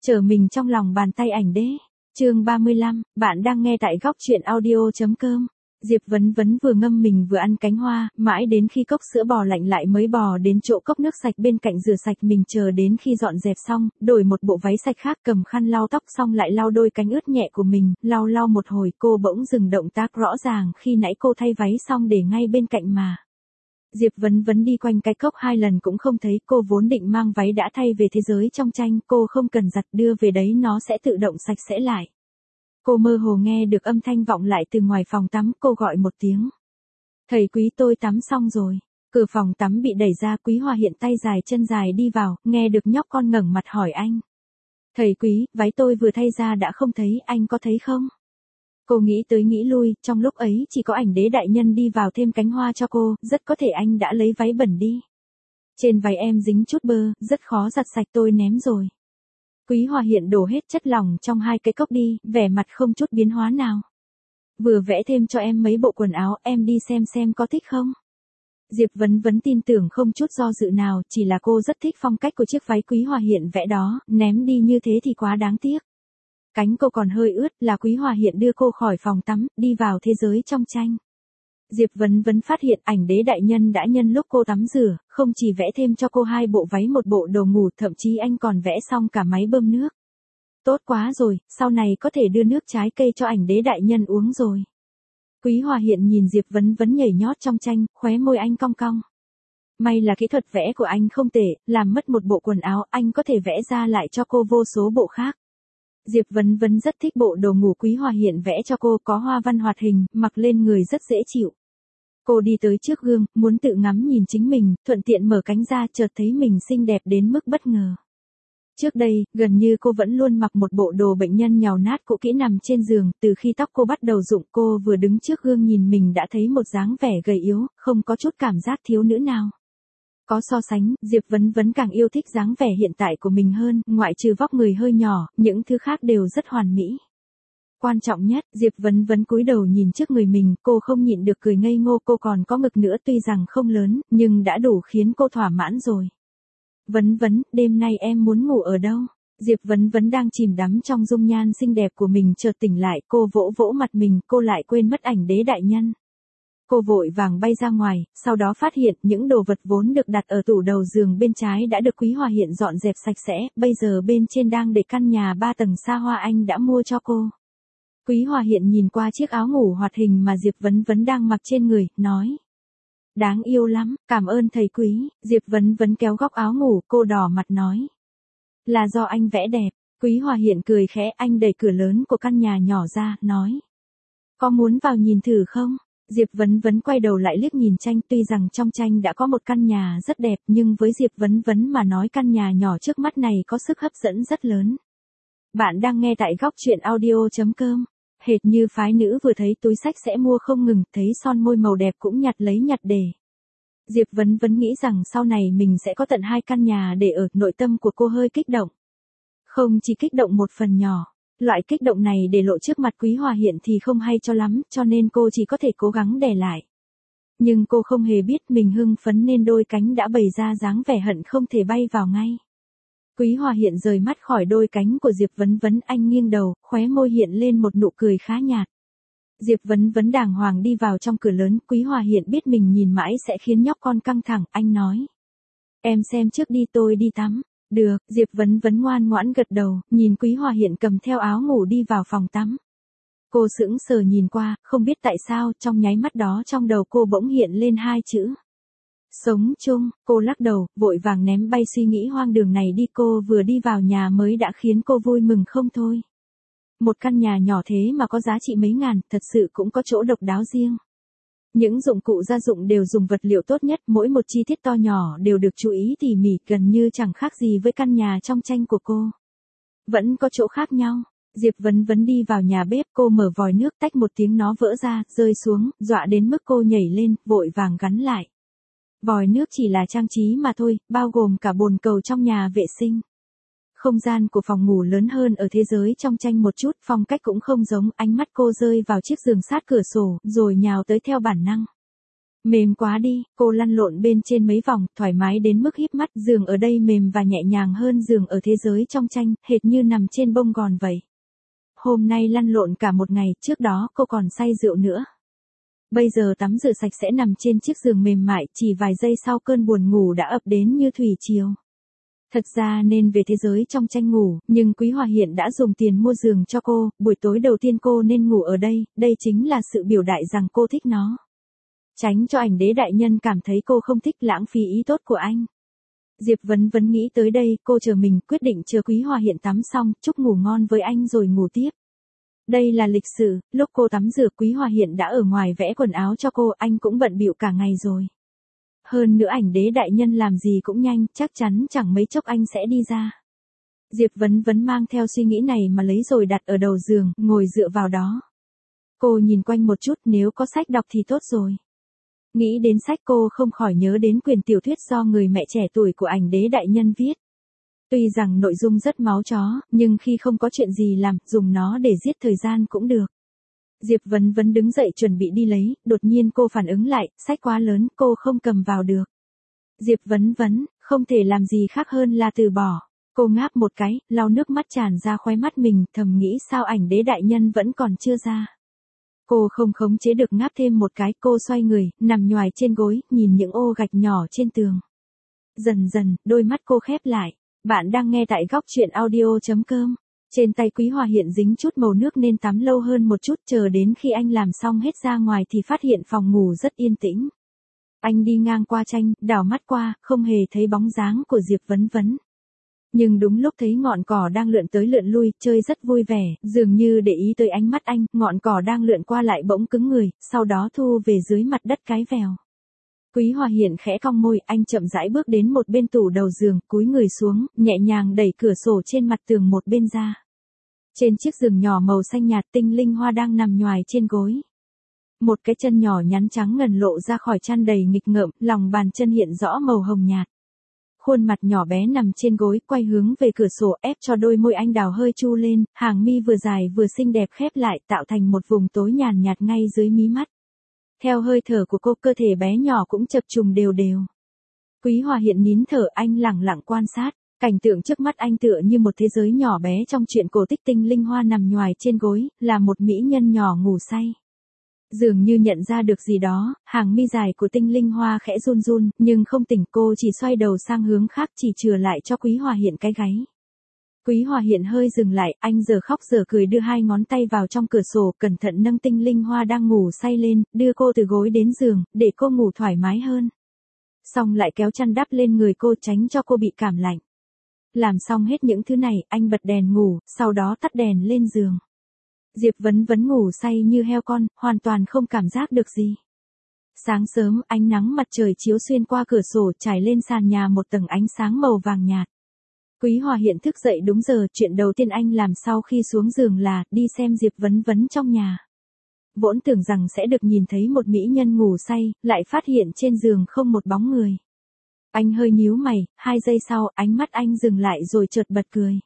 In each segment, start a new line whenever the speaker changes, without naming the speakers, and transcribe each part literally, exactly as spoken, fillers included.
Trở mình trong lòng bàn tay ảnh đế. Chương ba mươi lăm, bạn đang nghe tại góc truyện audio chấm com. Diệp Vấn Vấn vừa ngâm mình vừa ăn cánh hoa, mãi đến khi cốc sữa bò lạnh lại mới bò đến chỗ cốc nước sạch bên cạnh rửa sạch mình, chờ đến khi dọn dẹp xong, đổi một bộ váy sạch khác, cầm khăn lau tóc xong lại lau đôi cánh ướt nhẹ của mình, lau lau một hồi cô bỗng dừng động tác rõ ràng khi nãy cô thay váy xong để ngay bên cạnh mà. Diệp Vấn Vấn đi quanh cái cốc hai lần cũng không thấy, cô vốn định mang váy đã thay về thế giới trong tranh, cô không cần giặt, đưa về đấy nó sẽ tự động sạch sẽ lại. Cô mơ hồ nghe được âm thanh vọng lại từ ngoài phòng tắm, cô gọi một tiếng. Thầy Quý, tôi tắm xong rồi. Cửa phòng tắm bị đẩy ra, Quý Hòa Hiện tay dài chân dài đi vào, nghe được nhóc con ngẩng mặt hỏi anh. Thầy Quý, váy tôi vừa thay ra đã không thấy, anh có thấy không? Cô nghĩ tới nghĩ lui, trong lúc ấy chỉ có ảnh đế đại nhân đi vào thêm cánh hoa cho cô, rất có thể anh đã lấy váy bẩn đi. Trên váy em dính chút bơ, rất khó giặt sạch, tôi ném rồi. Quý Hòa Hiện đổ hết chất lỏng trong hai cái cốc đi, vẻ mặt không chút biến hóa nào. Vừa vẽ thêm cho em mấy bộ quần áo, em đi xem xem có thích không? Diệp Vấn Vấn tin tưởng không chút do dự nào, chỉ là cô rất thích phong cách của chiếc váy Quý Hòa Hiện vẽ đó, ném đi như thế thì quá đáng tiếc. Cánh cô còn hơi ướt, là Quý Hòa Hiện đưa cô khỏi phòng tắm, đi vào thế giới trong tranh. Diệp Vấn Vấn phát hiện ảnh đế đại nhân đã nhân lúc cô tắm rửa, không chỉ vẽ thêm cho cô hai bộ váy một bộ đồ ngủ, thậm chí anh còn vẽ xong cả máy bơm nước. Tốt quá rồi, sau này có thể đưa nước trái cây cho ảnh đế đại nhân uống rồi. Quý Hòa Hiện nhìn Diệp Vấn Vấn nhảy nhót trong tranh, khóe môi anh cong cong. May là kỹ thuật vẽ của anh không tệ, làm mất một bộ quần áo, anh có thể vẽ ra lại cho cô vô số bộ khác. Diệp Vấn Vấn rất thích bộ đồ ngủ Quý Hòa Hiện vẽ cho cô, có hoa văn hoạt hình, mặc lên người rất dễ chịu. Cô đi tới trước gương, muốn tự ngắm nhìn chính mình, thuận tiện mở cánh ra, chợt thấy mình xinh đẹp đến mức bất ngờ. Trước đây, gần như cô vẫn luôn mặc một bộ đồ bệnh nhân nhàu nát cũ kỹ nằm trên giường, từ khi tóc cô bắt đầu rụng, cô vừa đứng trước gương nhìn mình đã thấy một dáng vẻ gầy yếu, không có chút cảm giác thiếu nữ nào. Có so sánh, Diệp Vấn Vấn càng yêu thích dáng vẻ hiện tại của mình hơn, ngoại trừ vóc người hơi nhỏ, những thứ khác đều rất hoàn mỹ. Quan trọng nhất, Diệp Vấn Vấn cúi đầu nhìn trước người mình, cô không nhịn được cười ngây ngô, cô còn có ngực nữa tuy rằng không lớn, nhưng đã đủ khiến cô thỏa mãn rồi. Vấn Vấn, đêm nay em muốn ngủ ở đâu? Diệp Vấn Vấn đang chìm đắm trong dung nhan xinh đẹp của mình, chợt tỉnh lại, cô vỗ vỗ mặt mình, cô lại quên mất ảnh đế đại nhân. Cô vội vàng bay ra ngoài, sau đó phát hiện những đồ vật vốn được đặt ở tủ đầu giường bên trái đã được Quý Hòa Hiện dọn dẹp sạch sẽ, bây giờ bên trên đang để căn nhà ba tầng xa hoa anh đã mua cho cô. Quý Hòa Hiện nhìn qua chiếc áo ngủ hoạt hình mà Diệp Vấn Vấn đang mặc trên người, nói. Đáng yêu lắm, cảm ơn thầy Quý. Diệp Vấn Vấn kéo góc áo ngủ, cô đỏ mặt nói. Là do anh vẽ đẹp. Quý Hòa Hiện cười khẽ, anh đẩy cửa lớn của căn nhà nhỏ ra, nói. Có muốn vào nhìn thử không? Diệp Vấn Vấn quay đầu lại liếc nhìn tranh, tuy rằng trong tranh đã có một căn nhà rất đẹp, nhưng với Diệp Vấn Vấn mà nói căn nhà nhỏ trước mắt này có sức hấp dẫn rất lớn. Bạn đang nghe tại góc truyện audio chấm com. Hệt như phái nữ vừa thấy túi xách sẽ mua không ngừng, thấy son môi màu đẹp cũng nhặt lấy nhặt để. Diệp Vấn Vấn nghĩ rằng sau này mình sẽ có tận hai căn nhà để ở, nội tâm của cô hơi kích động. Không chỉ kích động một phần nhỏ, loại kích động này để lộ trước mặt Quý Hòa Hiện thì không hay cho lắm, cho nên cô chỉ có thể cố gắng đè lại. Nhưng cô không hề biết mình hưng phấn nên đôi cánh đã bày ra dáng vẻ hận không thể bay vào ngay. Quý Hòa Hiện rời mắt khỏi đôi cánh của Diệp Vấn Vấn, anh nghiêng đầu, khóe môi hiện lên một nụ cười khá nhạt. Diệp Vấn Vấn đàng hoàng đi vào trong cửa lớn, Quý Hòa Hiện biết mình nhìn mãi sẽ khiến nhóc con căng thẳng, anh nói. Em xem trước đi, tôi đi tắm. Được, Diệp Vấn Vấn ngoan ngoãn gật đầu, nhìn Quý Hòa Hiện cầm theo áo ngủ đi vào phòng tắm. Cô sững sờ nhìn qua, không biết tại sao, trong nháy mắt đó trong đầu cô bỗng hiện lên hai chữ. Sống chung, cô lắc đầu, vội vàng ném bay suy nghĩ hoang đường này đi, cô vừa đi vào nhà mới đã khiến cô vui mừng không thôi. Một căn nhà nhỏ thế mà có giá trị mấy ngàn, thật sự cũng có chỗ độc đáo riêng. Những dụng cụ gia dụng đều dùng vật liệu tốt nhất, mỗi một chi tiết to nhỏ đều được chú ý tỉ mỉ, gần như chẳng khác gì với căn nhà trong tranh của cô. Vẫn có chỗ khác nhau. Diệp Vấn Vấn đi vào nhà bếp, cô mở vòi nước, tách một tiếng nó vỡ ra, rơi xuống, dọa đến mức cô nhảy lên, vội vàng gắn lại. Vòi nước chỉ là trang trí mà thôi, bao gồm cả bồn cầu trong nhà vệ sinh. Không gian của phòng ngủ lớn hơn ở thế giới trong tranh một chút, phong cách cũng không giống, ánh mắt cô rơi vào chiếc giường sát cửa sổ, rồi nhào tới theo bản năng. Mềm quá đi, cô lăn lộn bên trên mấy vòng, thoải mái đến mức híp mắt, giường ở đây mềm và nhẹ nhàng hơn giường ở thế giới trong tranh, hệt như nằm trên bông gòn vậy. Hôm nay lăn lộn cả một ngày, trước đó cô còn say rượu nữa. Bây giờ tắm rửa sạch sẽ nằm trên chiếc giường mềm mại, chỉ vài giây sau cơn buồn ngủ đã ập đến như thủy triều. Thật ra nên về thế giới trong tranh ngủ, nhưng Quý Hòa Hiện đã dùng tiền mua giường cho cô, buổi tối đầu tiên cô nên ngủ ở đây, đây chính là sự biểu đại rằng cô thích nó. Tránh cho ảnh đế đại nhân cảm thấy cô không thích lãng phí ý tốt của anh. Diệp Vấn Vấn nghĩ tới đây, cô chờ mình, quyết định chờ Quý Hòa Hiện tắm xong, chúc ngủ ngon với anh rồi ngủ tiếp. Đây là lịch sử, lúc cô tắm rửa Quý Hòa Hiện đã ở ngoài vẽ quần áo cho cô, anh cũng bận bịu cả ngày rồi. Hơn nữa ảnh đế đại nhân làm gì cũng nhanh, chắc chắn chẳng mấy chốc anh sẽ đi ra. Diệp Vấn Vấn mang theo suy nghĩ này mà lấy rồi đặt ở đầu giường, ngồi dựa vào đó. Cô nhìn quanh một chút, nếu có sách đọc thì tốt rồi. Nghĩ đến sách cô không khỏi nhớ đến quyển tiểu thuyết do người mẹ trẻ tuổi của ảnh đế đại nhân viết. Tuy rằng nội dung rất máu chó, nhưng khi không có chuyện gì làm, dùng nó để giết thời gian cũng được. Diệp Vấn Vấn đứng dậy chuẩn bị đi lấy, đột nhiên cô phản ứng lại, sách quá lớn, cô không cầm vào được. Diệp Vấn Vấn, không thể làm gì khác hơn là từ bỏ. Cô ngáp một cái, lau nước mắt tràn ra khóe mắt mình, thầm nghĩ sao ảnh đế đại nhân vẫn còn chưa ra. Cô không khống chế được ngáp thêm một cái, cô xoay người, nằm nhoài trên gối, nhìn những ô gạch nhỏ trên tường. Dần dần, đôi mắt cô khép lại. Bạn đang nghe tại góc truyện audio chấm com. Trên tay Quý Hòa Hiện dính chút màu nước nên tắm lâu hơn một chút, chờ đến khi anh làm xong hết ra ngoài thì phát hiện phòng ngủ rất yên tĩnh. Anh đi ngang qua tranh, đảo mắt qua, không hề thấy bóng dáng của Diệp Vấn Vấn. Nhưng đúng lúc thấy ngọn cỏ đang lượn tới lượn lui, chơi rất vui vẻ, dường như để ý tới ánh mắt anh, ngọn cỏ đang lượn qua lại bỗng cứng người, sau đó thu về dưới mặt đất cái vèo. Quý Hòa Hiện khẽ cong môi, anh chậm rãi bước đến một bên tủ đầu giường, cúi người xuống, nhẹ nhàng đẩy cửa sổ trên mặt tường một bên ra. Trên chiếc giường nhỏ màu xanh nhạt, Tinh Linh Hoa đang nằm nhoài trên gối. Một cái chân nhỏ nhắn trắng ngần lộ ra khỏi chăn đầy nghịch ngợm, lòng bàn chân hiện rõ màu hồng nhạt. Khuôn mặt nhỏ bé nằm trên gối, quay hướng về cửa sổ, ép cho đôi môi anh đào hơi chu lên, hàng mi vừa dài vừa xinh đẹp khép lại, tạo thành một vùng tối nhàn nhạt ngay dưới mí mắt. Theo hơi thở của cô, cơ thể bé nhỏ cũng chập trùng đều đều. Quý Hòa Hiện nín thở, anh lẳng lặng quan sát. Cảnh tượng trước mắt anh tựa như một thế giới nhỏ bé trong truyện cổ tích. Tinh Linh Hoa nằm nhoài trên gối, là một mỹ nhân nhỏ ngủ say. Dường như nhận ra được gì đó, hàng mi dài của Tinh Linh Hoa khẽ run run, nhưng không tỉnh, cô chỉ xoay đầu sang hướng khác, chỉ chừa lại cho Quý Hòa Hiện cái gáy. Quý Hòa Hiện hơi dừng lại, anh giờ khóc giờ cười đưa hai ngón tay vào trong cửa sổ, cẩn thận nâng Tinh Linh Hoa đang ngủ say lên, đưa cô từ gối đến giường, để cô ngủ thoải mái hơn. Xong lại kéo chăn đắp lên người cô, tránh cho cô bị cảm lạnh. Làm xong hết những thứ này, anh bật đèn ngủ, sau đó tắt đèn lên giường. Diệp Vấn Vấn ngủ say như heo con, hoàn toàn không cảm giác được gì. Sáng sớm, ánh nắng mặt trời chiếu xuyên qua cửa sổ, trải lên sàn nhà một tầng ánh sáng màu vàng nhạt. Quý Hòa Hiện thức dậy đúng giờ, chuyện đầu tiên anh làm sau khi xuống giường là đi xem Diệp Vấn Vấn trong nhà. Vốn tưởng rằng sẽ được nhìn thấy một mỹ nhân ngủ say, lại phát hiện trên giường không một bóng người. Anh hơi nhíu mày, hai giây sau, ánh mắt anh dừng lại rồi chợt bật cười.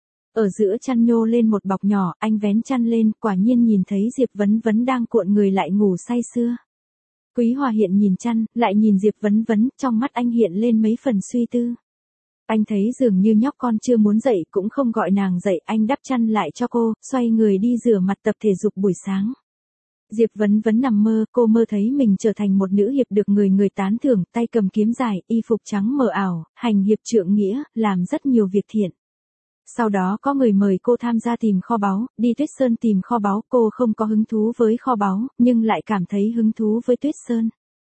Ở giữa chăn nhô lên một bọc nhỏ, anh vén chăn lên, quả nhiên nhìn thấy Diệp Vấn Vấn đang cuộn người lại ngủ say sưa. Quý Hòa Hiện nhìn chăn, lại nhìn Diệp Vấn Vấn, trong mắt anh hiện lên mấy phần suy tư. Anh thấy dường như nhóc con chưa muốn dậy, cũng không gọi nàng dậy, anh đắp chăn lại cho cô, xoay người đi rửa mặt tập thể dục buổi sáng. Diệp Vấn Vấn nằm mơ, cô mơ thấy mình trở thành một nữ hiệp được người người tán thưởng, tay cầm kiếm dài, y phục trắng mờ ảo, hành hiệp trượng nghĩa, làm rất nhiều việc thiện. Sau đó có người mời cô tham gia tìm kho báu, đi Tuyết Sơn tìm kho báu, cô không có hứng thú với kho báu, nhưng lại cảm thấy hứng thú với Tuyết Sơn.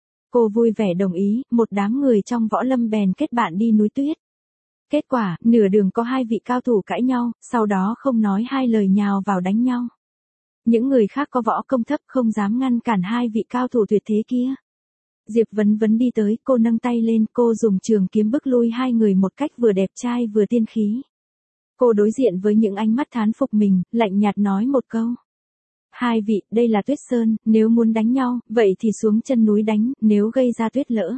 Cô vui vẻ đồng ý, một đám người trong võ lâm bèn kết bạn đi núi tuyết. Kết quả, nửa đường có hai vị cao thủ cãi nhau, sau đó không nói hai lời nhào vào đánh nhau. Những người khác có võ công thấp không dám ngăn cản hai vị cao thủ tuyệt thế kia. Diệp Vấn Vấn đi tới, cô nâng tay lên, cô dùng trường kiếm bức lui hai người một cách vừa đẹp trai vừa tiên khí. Cô đối diện với những ánh mắt thán phục mình, lạnh nhạt nói một câu. Hai vị, đây là Tuyết Sơn, nếu muốn đánh nhau, vậy thì xuống chân núi đánh, nếu gây ra tuyết lỡ.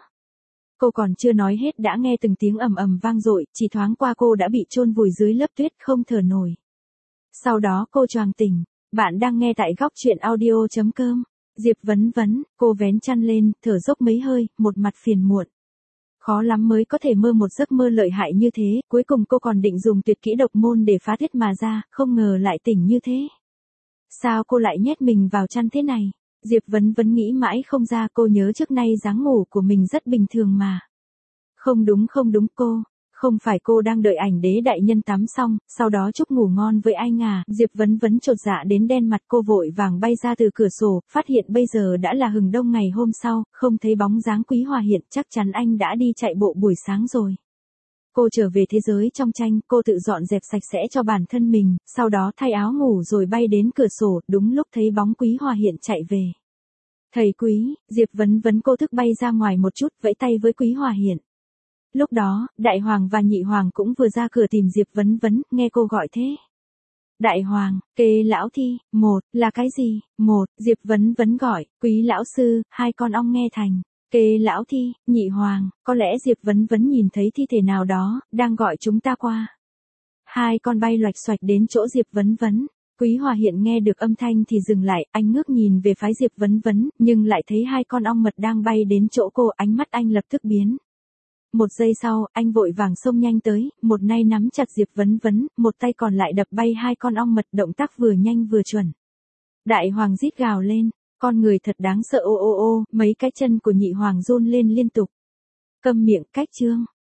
Cô còn chưa nói hết đã nghe từng tiếng ầm ầm vang dội, chỉ thoáng qua cô đã bị chôn vùi dưới lớp tuyết không thở nổi. Sau đó cô choàng tỉnh. Bạn đang nghe tại góc truyện audio chấm com. Diệp Vấn Vấn, cô vén chăn lên, thở dốc mấy hơi, một mặt phiền muộn. Khó lắm mới có thể mơ một giấc mơ lợi hại như thế, cuối cùng cô còn định dùng tuyệt kỹ độc môn để phá thiết mà ra, không ngờ lại tỉnh như thế. Sao cô lại nhét mình vào chăn thế này? Diệp Vấn Vấn nghĩ mãi không ra, cô nhớ trước nay dáng ngủ của mình rất bình thường mà. Không đúng không đúng cô, không phải cô đang đợi ảnh đế đại nhân tắm xong, sau đó chúc ngủ ngon với anh à? Diệp Vấn Vấn chột dạ đến đen mặt, cô vội vàng bay ra từ cửa sổ, phát hiện bây giờ đã là hừng đông ngày hôm sau, không thấy bóng dáng Quý Hòa Hiện, chắc chắn anh đã đi chạy bộ buổi sáng rồi. Cô trở về thế giới trong tranh, cô tự dọn dẹp sạch sẽ cho bản thân mình, sau đó thay áo ngủ rồi bay đến cửa sổ, đúng lúc thấy bóng Quý Hòa Hiện chạy về. Thầy Quý, Diệp Vấn Vấn cô thức bay ra ngoài một chút, vẫy tay với Quý Hòa Hiện. Lúc đó, Đại Hoàng và Nhị Hoàng cũng vừa ra cửa tìm Diệp Vấn Vấn, nghe cô gọi thế. Đại Hoàng, kê lão thi, một, là cái gì? Một, Diệp Vấn Vấn gọi, Quý lão sư, hai con ong nghe thành. Kê lão thi, Nhị Hoàng, có lẽ Diệp Vấn Vấn nhìn thấy thi thể nào đó, đang gọi chúng ta qua. Hai con bay loạch xoạch đến chỗ Diệp Vấn Vấn. Quý Hòa Hiện nghe được âm thanh thì dừng lại, anh ngước nhìn về phái Diệp Vấn Vấn, nhưng lại thấy hai con ong mật đang bay đến chỗ cô, ánh mắt anh lập tức biến. Một giây sau, anh vội vàng xông nhanh tới, một tay nắm chặt Diệp Vấn Vấn, một tay còn lại đập bay hai con ong mật, động tác vừa nhanh vừa chuẩn. Đại Hoàng rít gào lên, con người thật đáng sợ ô ô ô, mấy cái chân của Nhị Hoàng run lên liên tục. Câm miệng, cách chương.